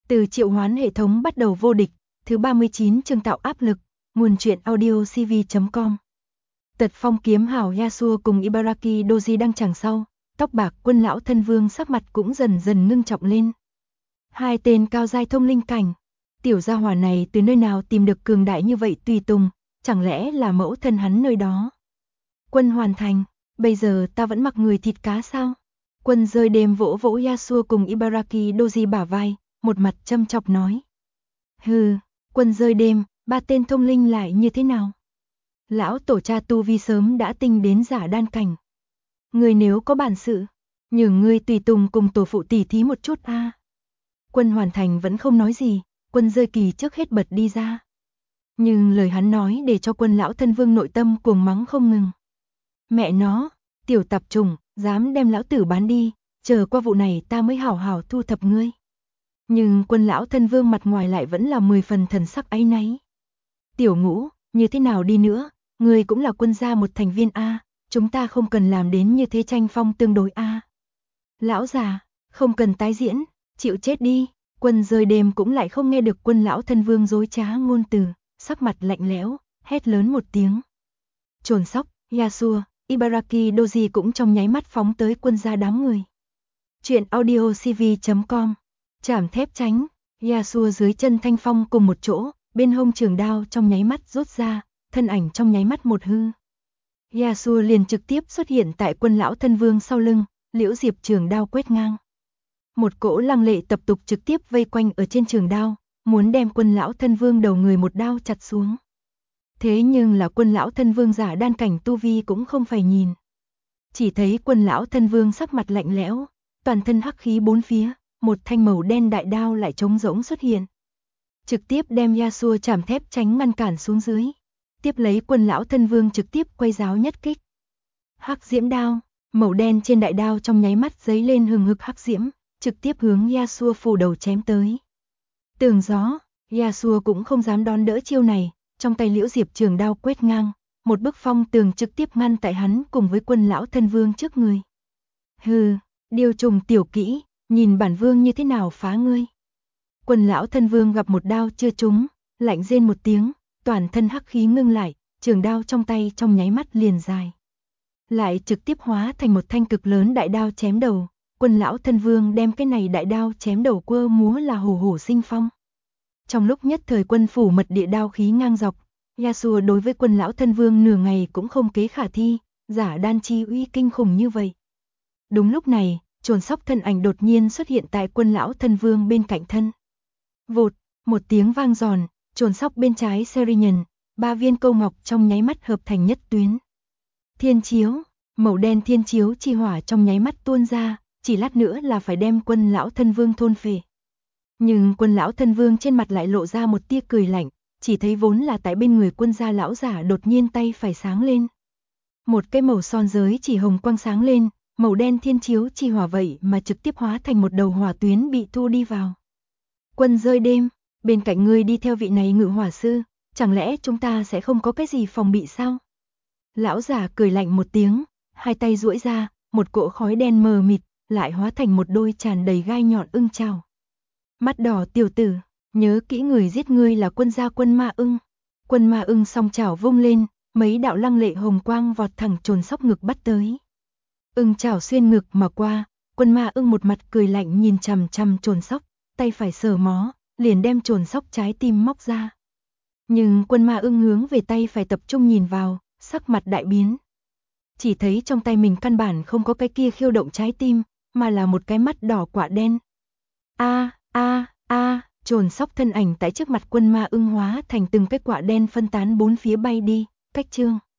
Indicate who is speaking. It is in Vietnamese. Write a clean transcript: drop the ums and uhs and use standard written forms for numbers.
Speaker 1: Từ triệu hoán hệ thống bắt đầu vô địch, thứ 39 chương tạo áp lực, nguồn truyện audio cv.com. Tật phong kiếm hảo Yasuo cùng Ibaraki Doji đang chẳng sau, tóc bạc quân lão thân vương sắc mặt cũng dần dần ngưng trọng lên. Hai tên cao giai thông linh cảnh, tiểu gia hỏa này từ nơi nào tìm được cường đại như vậy tùy tùng, chẳng lẽ là mẫu thân hắn nơi đó. Quân hoàn thành, bây giờ ta vẫn mặc người thịt cá sao? Quân rơi đêm vỗ vỗ Yasuo cùng Ibaraki Doji bả vai, một mặt châm chọc nói. Hừ, quân rơi đêm, ba tên thông linh lại như thế nào? Lão tổ cha tu vi sớm đã tinh đến giả đan cảnh. Người nếu có bản sự, nhường ngươi tùy tùng cùng tổ phụ tỉ thí một chút a. Quân hoàn thành vẫn không nói gì, quân rơi kỳ trước hết bật đi ra. Nhưng lời hắn nói để cho quân lão thân vương nội tâm cuồng mắng không ngừng. Mẹ nó, tiểu tạp chủng, dám đem lão tử bán đi, chờ qua vụ này ta mới hảo hảo thu thập ngươi. Nhưng quân lão thân vương mặt ngoài lại vẫn là 10 phần thần sắc áy náy. Tiểu Ngũ, như thế nào đi nữa, ngươi cũng là quân gia một thành viên a, chúng ta không cần làm đến như thế tranh phong tương đối a. Lão già, không cần tái diễn, chịu chết đi. Quân rơi đêm cũng lại không nghe được quân lão thân vương dối trá ngôn từ, sắc mặt lạnh lẽo, hét lớn một tiếng. Trồn sóc, Yasuo, Ibaraki Doji cũng trong nháy mắt phóng tới quân gia đám người. Chuyện audio cv.com. Chảm thép tránh, Yasuo dưới chân thanh phong cùng một chỗ, bên hông trường đao trong nháy mắt rút ra, thân ảnh trong nháy mắt một hư. Yasuo liền trực tiếp xuất hiện tại quân lão thân vương sau lưng, liễu diệp trường đao quét ngang. Một cỗ lăng lệ tập tục trực tiếp vây quanh ở trên trường đao, muốn đem quân lão thân vương đầu người một đao chặt xuống. Thế nhưng là quân lão thân vương giả đan cảnh tu vi cũng không phải nhìn. Chỉ thấy quân lão thân vương sắc mặt lạnh lẽo, toàn thân hắc khí bốn phía, một thanh màu đen đại đao lại trống rỗng xuất hiện. Trực tiếp đem Yasuo chảm thép tránh ngăn cản xuống dưới. Tiếp lấy quân lão thân vương trực tiếp quay giáo nhất kích. Hắc diễm đao, màu đen trên đại đao trong nháy mắt giấy lên hừng hực hắc diễm, trực tiếp hướng Yasuo phủ đầu chém tới. Tường gió, Yasuo cũng không dám đón đỡ chiêu này, trong tay liễu diệp trường đao quét ngang, một bức phong tường trực tiếp ngăn tại hắn cùng với quân lão thân vương trước người. Hừ, điều trùng tiểu kỹ, nhìn bản vương như thế nào phá ngươi. Quân lão thân vương gặp một đao chưa trúng, lạnh rên một tiếng, toàn thân hắc khí ngưng lại, trường đao trong tay trong nháy mắt liền dài. Lại trực tiếp hóa thành một thanh cực lớn đại đao chém đầu, quân lão thân vương đem cái này đại đao chém đầu quơ múa là hổ hổ sinh phong. Trong lúc nhất thời quân phủ mật địa đao khí ngang dọc, Yasuo đối với quân lão thân vương nửa ngày cũng không kế khả thi, giả đan chi uy kinh khủng như vậy. Đúng lúc này, trồn sóc thân ảnh đột nhiên xuất hiện tại quân lão thân vương bên cạnh thân. Vụt, một tiếng vang giòn, trồn sóc bên trái Serian, ba viên câu ngọc trong nháy mắt hợp thành nhất tuyến. Thiên chiếu, màu đen thiên chiếu chi hỏa trong nháy mắt tuôn ra, chỉ lát nữa là phải đem quân lão thân vương thôn phệ. Nhưng quân lão thân vương trên mặt lại lộ ra một tia cười lạnh, chỉ thấy vốn là tại bên người quân gia lão giả đột nhiên tay phải sáng lên. Một cái màu son giới chỉ hồng quang sáng lên, màu đen thiên chiếu chi hỏa vậy mà trực tiếp hóa thành một đầu hỏa tuyến bị thu đi vào. Quân rơi đêm, bên cạnh ngươi đi theo vị này ngự hỏa sư, chẳng lẽ chúng ta sẽ không có cái gì phòng bị sao? Lão giả cười lạnh một tiếng, hai tay duỗi ra, một cỗ khói đen mờ mịt, lại hóa thành một đôi tràn đầy gai nhọn ưng chảo. Mắt đỏ tiểu tử, nhớ kỹ người giết ngươi là quân gia quân ma ưng. Quân ma ưng song chảo vung lên, mấy đạo lăng lệ hồng quang vọt thẳng trồn sóc ngực bắt tới. Ưng chảo xuyên ngực mà qua, quân ma ưng một mặt cười lạnh nhìn chằm chằm trồn sóc, tay phải sờ mó, liền đem trồn sóc trái tim móc ra. Nhưng quân ma ưng hướng về tay phải tập trung nhìn vào, sắc mặt đại biến. Chỉ thấy trong tay mình căn bản không có cái kia khiêu động trái tim, mà là một cái mắt đỏ quả đen. Trồn sóc thân ảnh tại trước mặt quân ma ưng hóa thành từng cái quả đen phân tán bốn phía bay đi, cách chương.